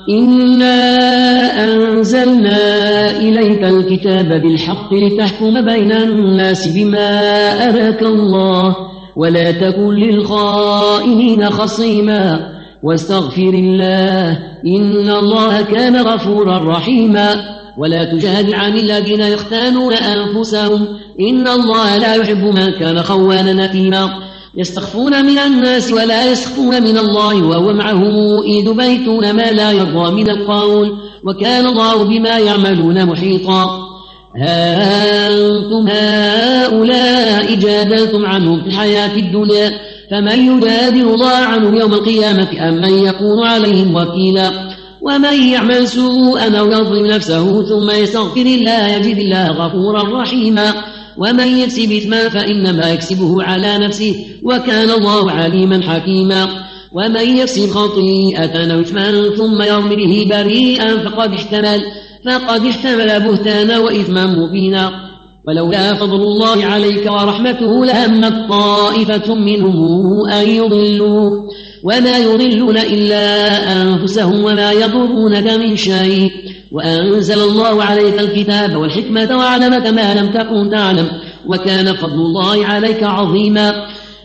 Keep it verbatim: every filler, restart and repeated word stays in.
إنا أنزلنا إليك الكتاب بالحق لتحكم بين الناس بما أراك الله ولا تكن للخائنين خصيما واستغفر الله إن الله غفور غفورا رحيما ولا تجادل عن الذين يختانون أنفسهم إن الله لا يحب من كان خوانا نثيما يستخفون من الناس ولا يسخفون من الله وهو معهم إذ يبيتون ما لا يرضى من القول وكان الله بما يعملون محيطا ها أنتم هؤلاء جادلتم عنهم في الحياة الدنيا فمن يجادل الله عنه يوم القيامة أم من يكون عليهم وكيلا ومن يعمل سوءا أو يظلم نفسه ثم يستغفر الله يجد الله غفورا رحيما ومن يكسب إثما فإنما يكسبه على نفسه وكان الله عليما حكيما ومن يكسب خطيئة أو إثما ثم يرم به بريئا فقد احتمل فقد احتمل بهتانا وإثما مبينا ولولا فضل الله عليك ورحمته لهمت طائفة منهم أن يضلوك وما يضلون إلا أنفسهم وما يضرونك من شيء وأنزل الله عليك الكتاب والحكمة وعلمك ما لم تكن تعلم وكان فضل الله عليك عظيما